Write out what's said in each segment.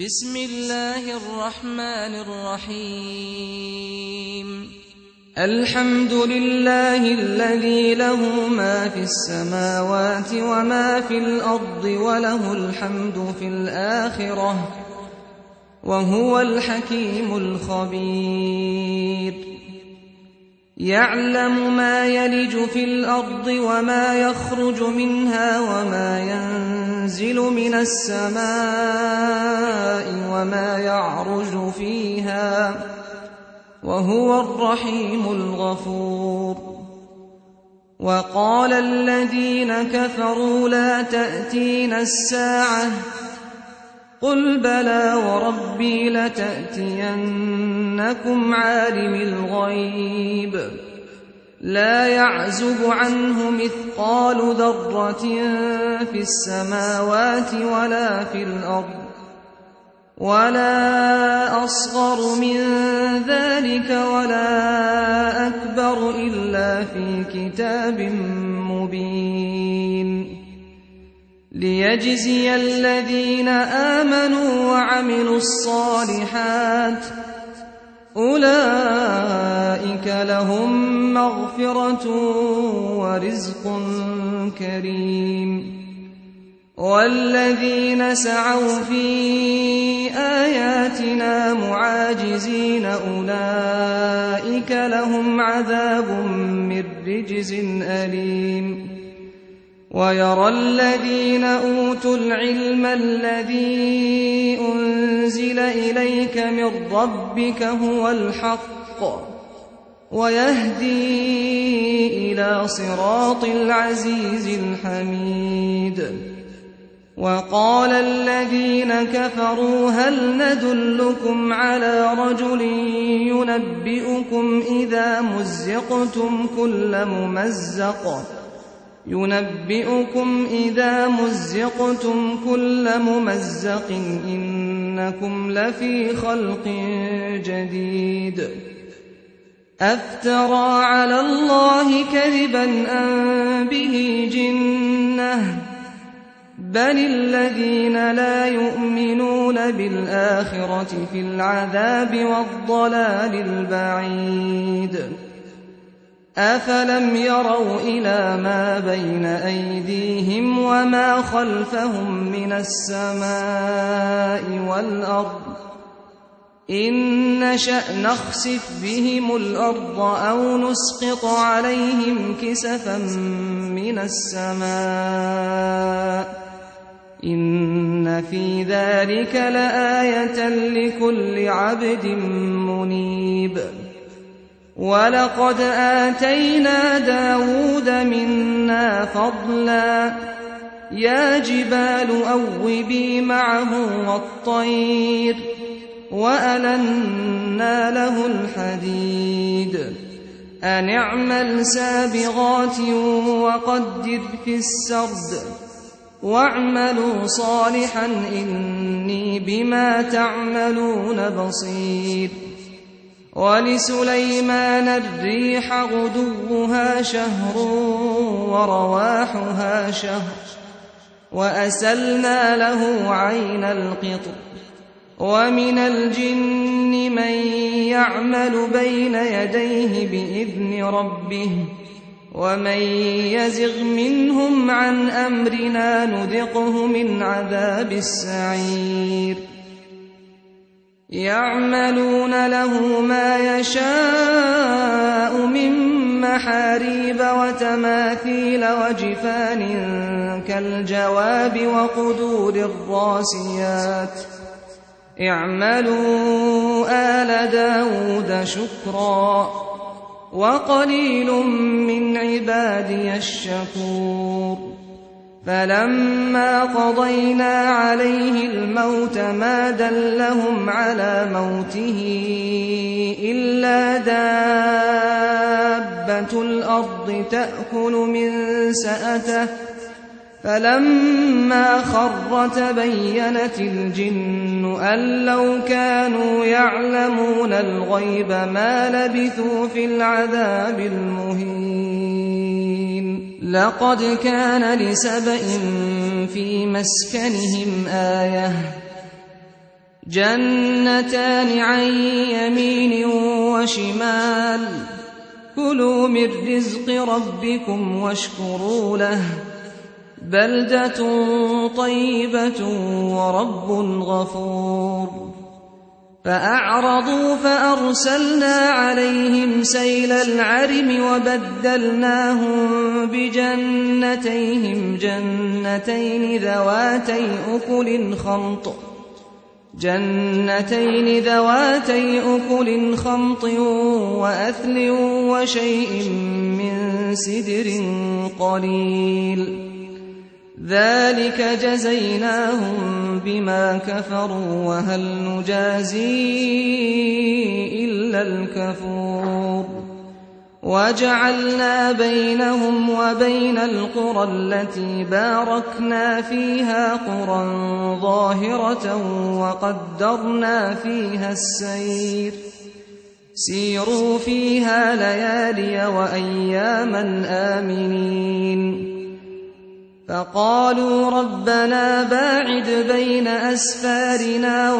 بسم الله الرحمن الرحيم الحمد لله الذي له ما في السماوات وما في الأرض وله الحمد في الآخرة وهو الحكيم الخبير يعلم ما يلج في الأرض وما يخرج منها وما ينزل من السماء وما يعرج فيها وهو الرحيم الغفور وقال الذين كفروا لا تأتينا الساعة قل بلى وربي لتأتينكم عالم الغيب لا يعزب عنه مثقال ذرة في السماوات ولا في الأرض ولا أصغر من ذلك ولا أكبر إلا في كتاب مبين ليجزي الذين آمنوا وعملوا الصالحات أولئك لهم مغفرة ورزق كريم والذين سعوا في آياتنا معاجزين أولئك لهم عذاب من رجز أليم ويرى الذين أوتوا العلم الذي أنزل إليك من ربك هو الحق ويهدي إلى صراط العزيز الحميد وقال الذين كفروا هل ندلكم على رجل ينبئكم إذا مزقتم كل ممزق إنكم لفي خلق جديد أفترى على الله كذبا أم به جنة بل الذين لا يؤمنون بالآخرة في العذاب والضلال البعيد أفلم يروا إلى ما بين أيديهم وما خلفهم من السماء والأرض إن نشأ نخسف بهم الأرض أو نسقط عليهم كسفا من السماء إن في ذلك لآية لكل عبد منيب ولقد آتينا داود منا فضلا يا جبال أوبي معه والطير وألنا له الحديد أن اعمل سابغات وقدر في السرد واعملوا صالحا إني بما تعملون بصير ولسليمان الريح غدوها شهر ورواحها شهر وأسلنا له عين القطر ومن الجن من يعمل بين يديه بإذن ربه ومن يزغ منهم عن أمرنا نذقه من عذاب السعير يعملون له ما يشاء من محاريب وتماثيل وجفان كالجواب وقدور الراسيات اعملوا آل داود شكرا وقليل من عبادي الشكور فلما قضينا عليه الموت ما دلهم على موته إلا دابة الأرض تأكل من سأته فلما خر تبينت الجن أن لو كانوا يعلمون الغيب ما لبثوا في العذاب المهين لقد كان لسبإ في مسكنهم آية جنتان عن يمين وشمال كلوا من رزق ربكم واشكروا له بلدة طيبة ورب غفور فأعرضوا فأرسلنا عليهم سيل العرم وبدلناهم بجنتيهم جنتين ذواتي أكل خمط وأثل وشيء من سدر قليل ذلك جزيناهم بما كفروا وهل نجازي إلا الكفور وجعلنا بينهم وبين القرى التي باركنا فيها قرى ظاهرة وقدرنا فيها السير سيروا فيها ليالي وأياما آمنين فقالوا ربنا باعد بين أسفارنا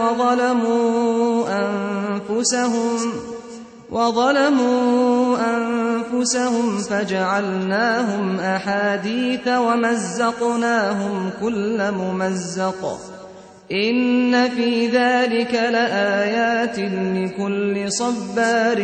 وظلموا أنفسهم فجعلناهم أحاديث ومزقناهم كل ممزق إن في ذلك لآيات لكل صبار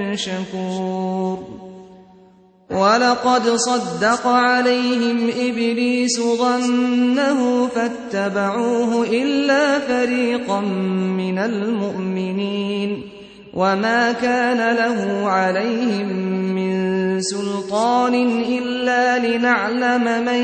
شكور ولقد صدق عليهم إبليس ظنه فاتبعوه إلا فريقا من المؤمنين وما كان له عليهم من سلطان إلا لنعلم من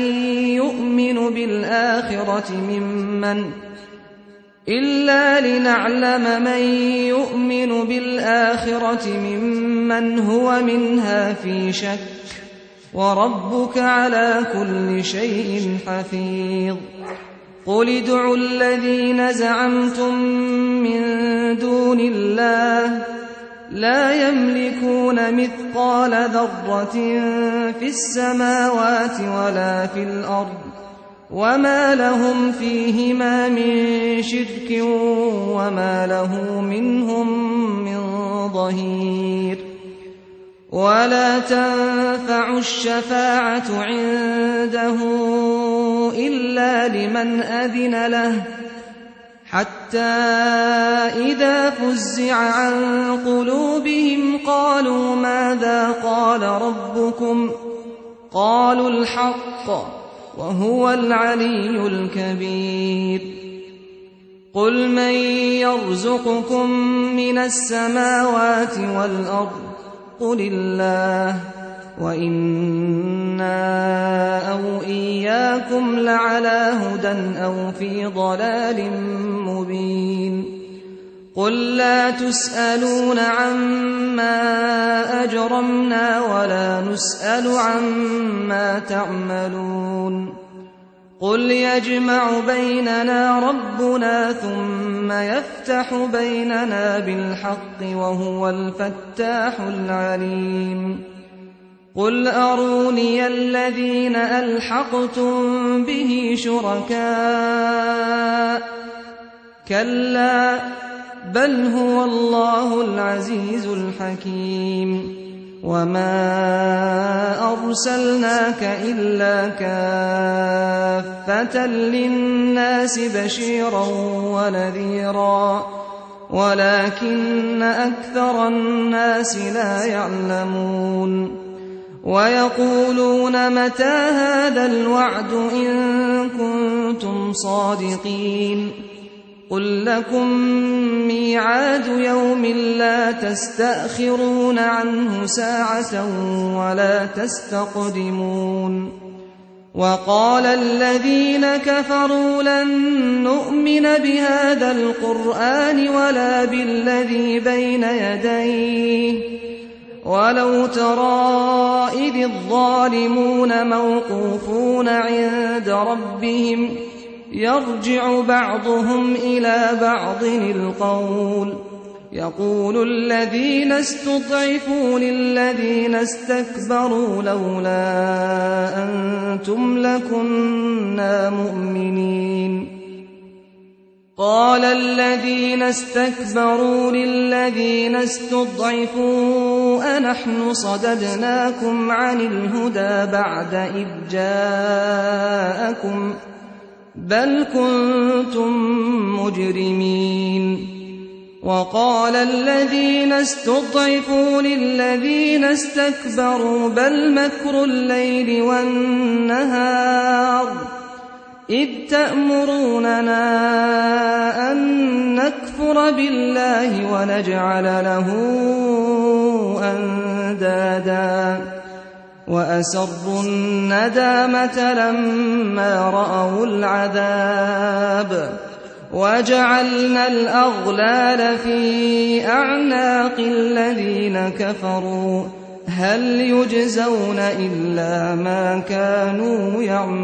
يؤمن بالآخرة ممن هو منها في شك وربك على كل شيء حفيظ قل ادعوا الذين زعمتم من دون الله لا يملكون مثقال ذرة في السماوات ولا في الأرض وما لهم فيهما من شرك وما له منهم من ظهير ولا تنفع الشفاعة عنده إلا لمن أذن له حتى إذا فزع عن قلوبهم قالوا ماذا قال ربكم قالوا الحق وهو العلي الكبير قل من يرزقكم من السماوات والأرض قل الله وإنا أو إياكم لعلى هدى أو في ضلال مبين قل لا تسألون عما أجرمنا ولا نسأل عما تعملون قل يجمع بيننا ربنا ثم يفتح بيننا بالحق وهو الفتاح العليم قل أروني الذين ألحقتم به شركاء كلا بل هو الله العزيز الحكيم وما أرسلناك إلا كافة للناس بشيرا ونذيرا ولكن أكثر الناس لا يعلمون ويقولون متى هذا الوعد إن كنتم صادقين قل لكم ميعاد يوم لا تستأخرون عنه ساعة ولا تستقدمون وقال الذين كفروا لن نؤمن بهذا القرآن ولا بالذي بين يديه ولو ترى إذ الظالمون موقوفون عند ربهم يرجع بعضهم إلى بعض القول يقول الذين استضعفوا للذين استكبروا لولا أنتم لكنا مؤمنين قال الذين استكبروا للذين استضعفوا أنحن صددناكم عن الهدى بعد إذ جاءكم بل كنتم مجرمين وقال الذين استضعفوا للذين استكبروا بل مكر الليل والنهار إذ تأمروننا أن نكفر بالله ونجعل له أندادا وأسروا الندامة لما رأوا العذاب وجعلنا الأغلال في أعناق الذين كفروا هل يجزون إلا ما كانوا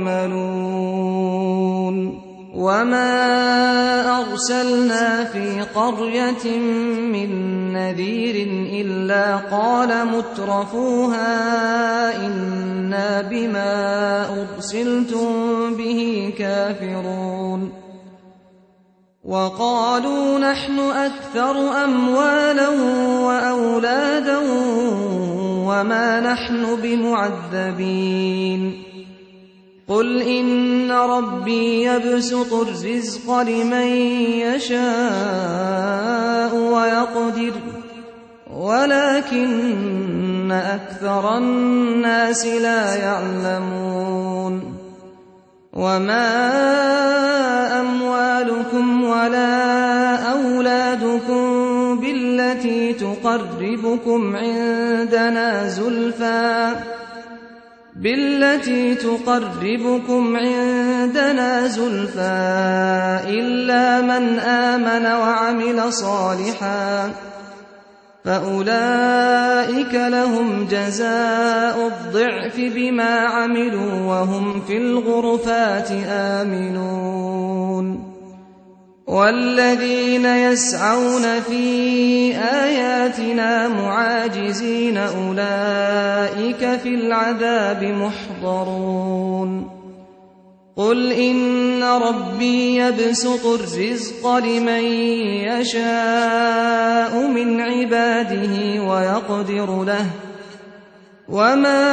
يعملون وما أرسلنا في قرية من نذير إلا قال مترفوها إنا بما أرسلتم به كافرون وقالوا نحن أكثر أموالا وأولادا وما نحن بمعذبين قل إن ربي يبسط الرزق لمن يشاء ويقدر ولكن أكثر الناس لا يعلمون وما أموالكم ولا أولادكم بالتي تقربكم عندنا زلفى إلا من آمن وعمل صالحا فأولئك لهم جزاء الضعف بما عملوا وهم في الغرفات آمنون والذين يسعون في آياتنا معاجزين أولئك في العذاب محضرون قل إن ربي يبسط الرزق لمن يشاء من عباده ويقدر له وما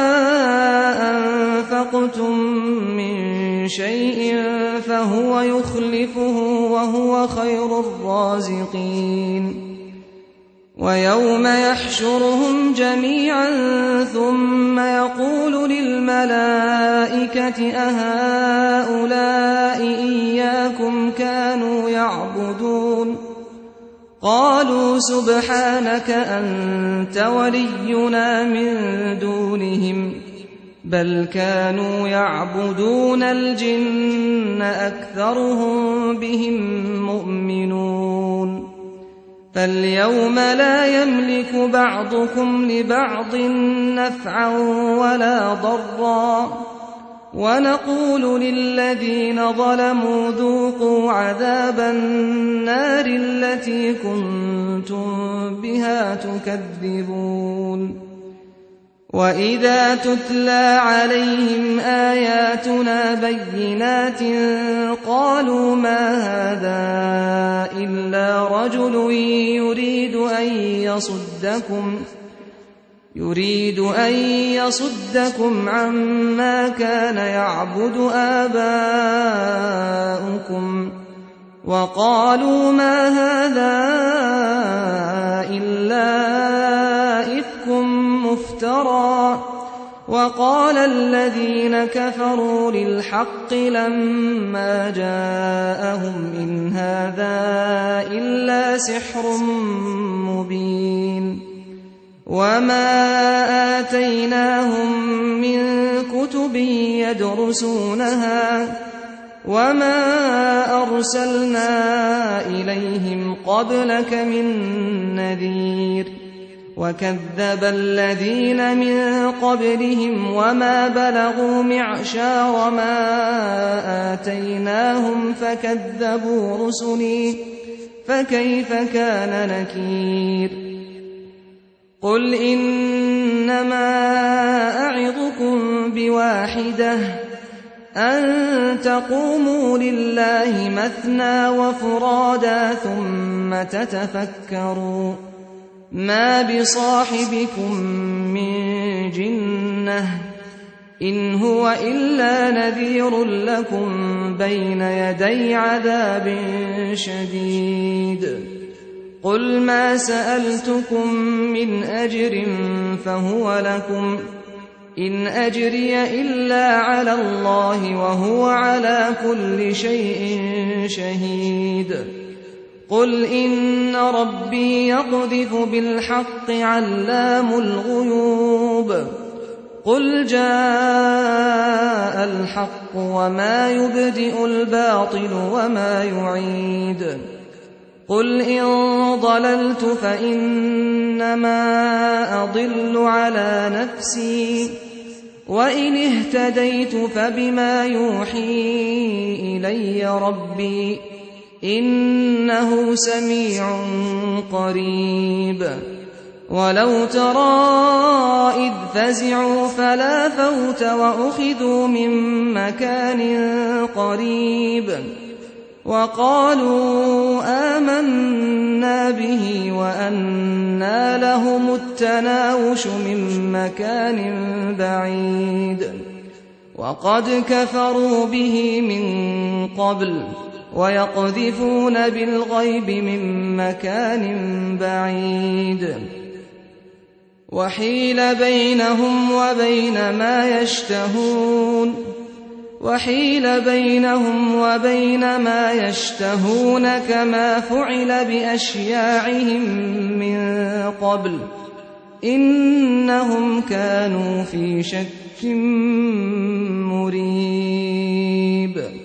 أنفقتم من شيء فهو يخلفه وهو خير الرازقين ويوم يحشرهم جميعا ثم يقول للملائكة أهؤلاء إياكم كانوا يعبدون قالوا سبحانك أنت ولينا من دونهم بل كانوا يعبدون الجن أكثرهم بهم مؤمنون فاليوم لا يملك بعضكم لبعض نفعا ولا ضرا ونقول للذين ظلموا ذوقوا عذاب النار التي كنتم بها تكذبون وإذا تتلى عليهم آياتنا بينات قالوا ما هذا إلا رجل يريد أن يصدكم عما كان يعبد آباؤكم وقالوا ما هذا إلا إفك مفترى وقال الذين كفروا للحق لما جاءهم إن هذا إلا سحر مبين وما آتيناهم من كتب يدرسونها وما أرسلنا إليهم قبلك من نذير وكذب الذين من قبلهم وما بلغوا معشار ما آتيناهم فكذبوا رسلي فكيف كان نكير قل إنما أعظكم بواحدة أن تقوموا لله مثنى وفرادا ثم تتفكروا ما بصاحبكم من جنة إن هو إلا نذير لكم بين يدي عذاب شديد قل ما سألتكم من أجر فهو لكم إن أجري إلا على الله وهو على كل شيء شهيد قل إن ربي يقذف بالحق علام الغيوب قل جاء الحق وما يبدئ الباطل وما يعيد قل إن ضللت فإنما أضل على نفسي وإن اهتديت فبما يوحي إلي ربي إنه سميع قريب ولو ترى إذ فزعوا فلا فوت وأخذوا من مكان قريب وقالوا آمنا به وأنى لهم التناوش من مكان بعيد وقد كفروا به من قبل ويقذفون بالغيب من مكان بعيد وحيل بينهم وبين ما يشتهون كما فعل بأشياعهم من قبل إنهم كانوا في شك مريب